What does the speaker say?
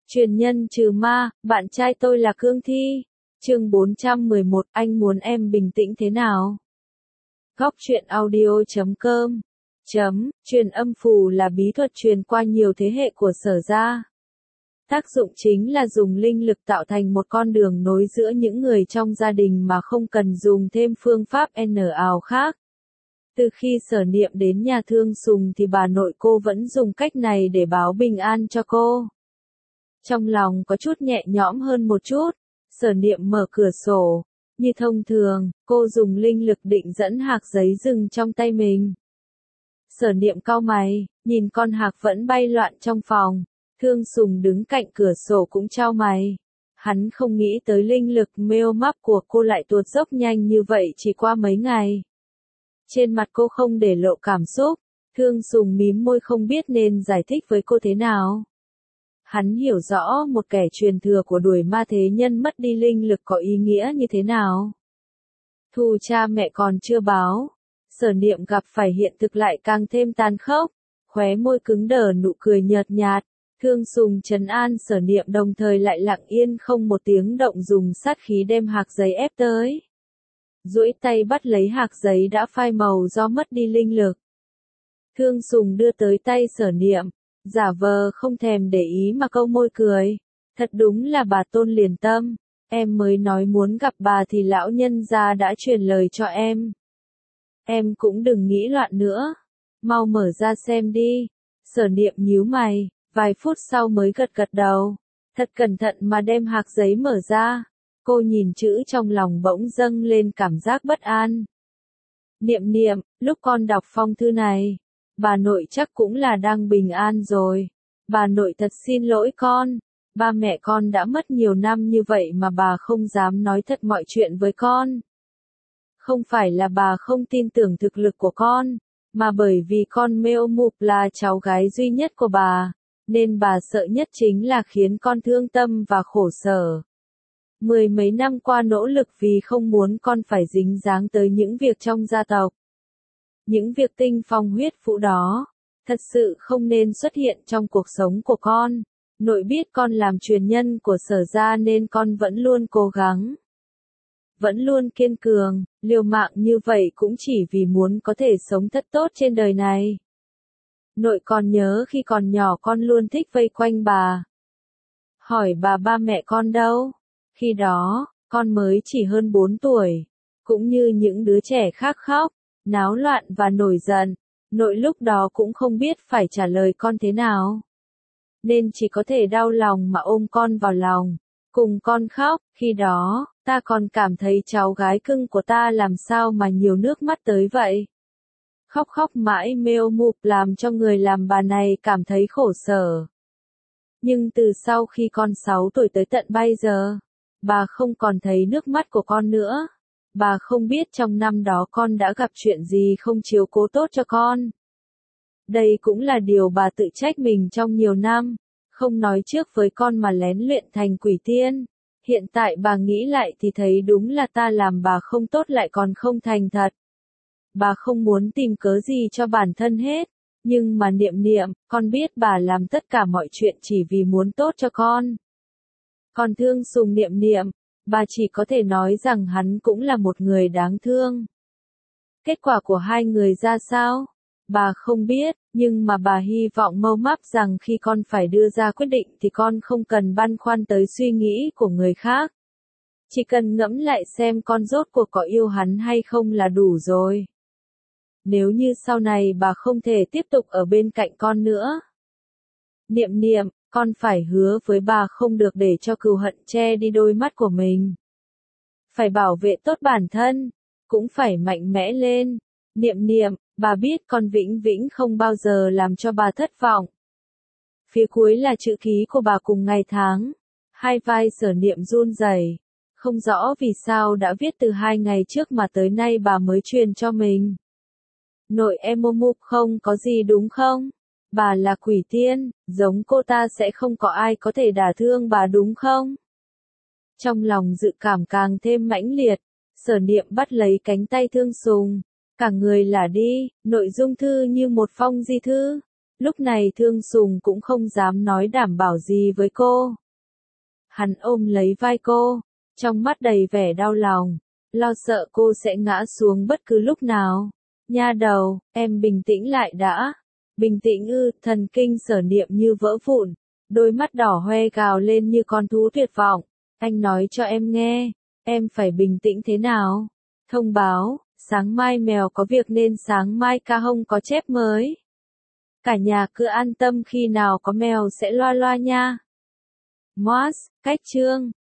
Truyền nhân trừ ma, bạn trai tôi là Cương Thi. Chương 411, anh muốn em bình tĩnh thế nào? Góc truyện audio.com Truyền âm phù là bí thuật truyền qua nhiều thế hệ của Sở gia. Tác dụng chính là dùng linh lực tạo thành một con đường nối giữa những người trong gia đình mà không cần dùng thêm phương pháp ảo khác. Từ khi Sở Niệm đến nhà Thương Sùng thì bà nội cô vẫn dùng cách này để báo bình an cho cô. Trong lòng có chút nhẹ nhõm hơn một chút, Sở Niệm mở cửa sổ. Như thông thường, cô dùng linh lực định dẫn hạc giấy rừng trong tay mình. Sở Niệm cau mày, nhìn con hạc vẫn bay loạn trong phòng. Thương Sùng đứng cạnh cửa sổ cũng chau mày. Hắn không nghĩ tới linh lực mêu mắp của cô lại tuột dốc nhanh như vậy chỉ qua mấy ngày. Trên mặt cô không để lộ cảm xúc, Thương Sùng mím môi không biết nên giải thích với cô thế nào. Hắn hiểu rõ một kẻ truyền thừa của đuổi ma thế nhân mất đi linh lực có ý nghĩa như thế nào. Thù cha mẹ còn chưa báo, Sở Niệm gặp phải hiện thực lại càng thêm tàn khốc, khóe môi cứng đờ nụ cười nhợt nhạt. Thương Sùng trấn an Sở Niệm đồng thời lại lặng yên không một tiếng động dùng sát khí đem hạc giấy ép tới. Duỗi tay bắt lấy hạc giấy đã phai màu do mất đi linh lực. Thương Sùng đưa tới tay Sở Niệm, giả vờ không thèm để ý mà câu môi cười. Thật đúng là bà Tôn liền tâm, em mới nói muốn gặp bà thì lão nhân gia đã truyền lời cho em. Em cũng đừng nghĩ loạn nữa, mau mở ra xem đi. Sở Niệm nhíu mày, vài phút sau mới gật gật đầu, thật cẩn thận mà đem hạc giấy mở ra. Cô nhìn chữ trong lòng bỗng dâng lên cảm giác bất an. Niệm Niệm, lúc con đọc phong thư này, bà nội chắc cũng là đang bình an rồi. Bà nội thật xin lỗi con, ba mẹ con đã mất nhiều năm như vậy mà bà không dám nói thật mọi chuyện với con. Không phải là bà không tin tưởng thực lực của con, mà bởi vì con Mêu Mục là cháu gái duy nhất của bà, nên bà sợ nhất chính là khiến con thương tâm và khổ sở. Mười mấy năm qua nỗ lực vì không muốn con phải dính dáng tới những việc trong gia tộc. Những việc tinh phong huyết vũ đó, thật sự không nên xuất hiện trong cuộc sống của con. Nội biết con làm truyền nhân của Sở gia nên con vẫn luôn cố gắng. Vẫn luôn kiên cường, liều mạng như vậy cũng chỉ vì muốn có thể sống thật tốt trên đời này. Nội còn nhớ khi còn nhỏ con luôn thích vây quanh bà. Hỏi bà ba mẹ con đâu? Khi đó, con mới chỉ hơn 4 tuổi. Cũng như những đứa trẻ khác khóc, náo loạn và nổi giận. Nội lúc đó cũng không biết phải trả lời con thế nào. Nên chỉ có thể đau lòng mà ôm con vào lòng. Cùng con khóc, khi đó, ta còn cảm thấy cháu gái cưng của ta làm sao mà nhiều nước mắt tới vậy. Khóc khóc mãi Mêu Mục làm cho người làm bà này cảm thấy khổ sở. Nhưng từ sau khi con 6 tuổi tới tận bây giờ, bà không còn thấy nước mắt của con nữa. Bà không biết trong năm đó con đã gặp chuyện gì không chiếu cố tốt cho con. Đây cũng là điều bà tự trách mình trong nhiều năm, không nói trước với con mà lén luyện thành quỷ tiên. Hiện tại bà nghĩ lại thì thấy đúng là ta làm bà không tốt lại còn không thành thật. Bà không muốn tìm cớ gì cho bản thân hết, nhưng mà Niệm Niệm, con biết bà làm tất cả mọi chuyện chỉ vì muốn tốt cho con. Còn Thương Sùng Niệm Niệm, bà chỉ có thể nói rằng hắn cũng là một người đáng thương. Kết quả của hai người ra sao? Bà không biết, nhưng mà bà hy vọng mâu mắp rằng khi con phải đưa ra quyết định thì con không cần băn khoăn tới suy nghĩ của người khác. Chỉ cần ngẫm lại xem con rốt cuộc có yêu hắn hay không là đủ rồi. Nếu như sau này bà không thể tiếp tục ở bên cạnh con nữa. Niệm Niệm, con phải hứa với bà không được để cho cừu hận che đi đôi mắt của mình. Phải bảo vệ tốt bản thân, cũng phải mạnh mẽ lên. Niệm Niệm, bà biết con vĩnh viễn không bao giờ làm cho bà thất vọng. Phía cuối là chữ ký của bà cùng ngày tháng. Hai vai Sở Niệm run rẩy, không rõ vì sao đã viết từ 2 ngày trước mà tới nay bà mới truyền cho mình. Nội em Mô Mục không có gì đúng không? Bà là quỷ tiên, giống cô ta sẽ không có ai có thể đả thương bà đúng không? Trong lòng dự cảm càng thêm mãnh liệt, Sở Niệm bắt lấy cánh tay Thương Sùng, cả người lả đi, nội dung thư như một phong di thư. Lúc này Thương Sùng cũng không dám nói đảm bảo gì với cô. Hắn ôm lấy vai cô, trong mắt đầy vẻ đau lòng, lo sợ cô sẽ ngã xuống bất cứ lúc nào. Nha đầu, em bình tĩnh lại đã. Bình tĩnh ư? Thần kinh Sở Niệm như vỡ vụn, đôi mắt đỏ hoe gào lên như con thú tuyệt vọng. Anh nói cho em nghe, em phải bình tĩnh thế nào? Thông báo, sáng mai mèo có việc nên sáng mai ca hông có chép mới. Cả nhà cứ an tâm, khi nào có mèo sẽ loa loa nha. Moas, cách chương.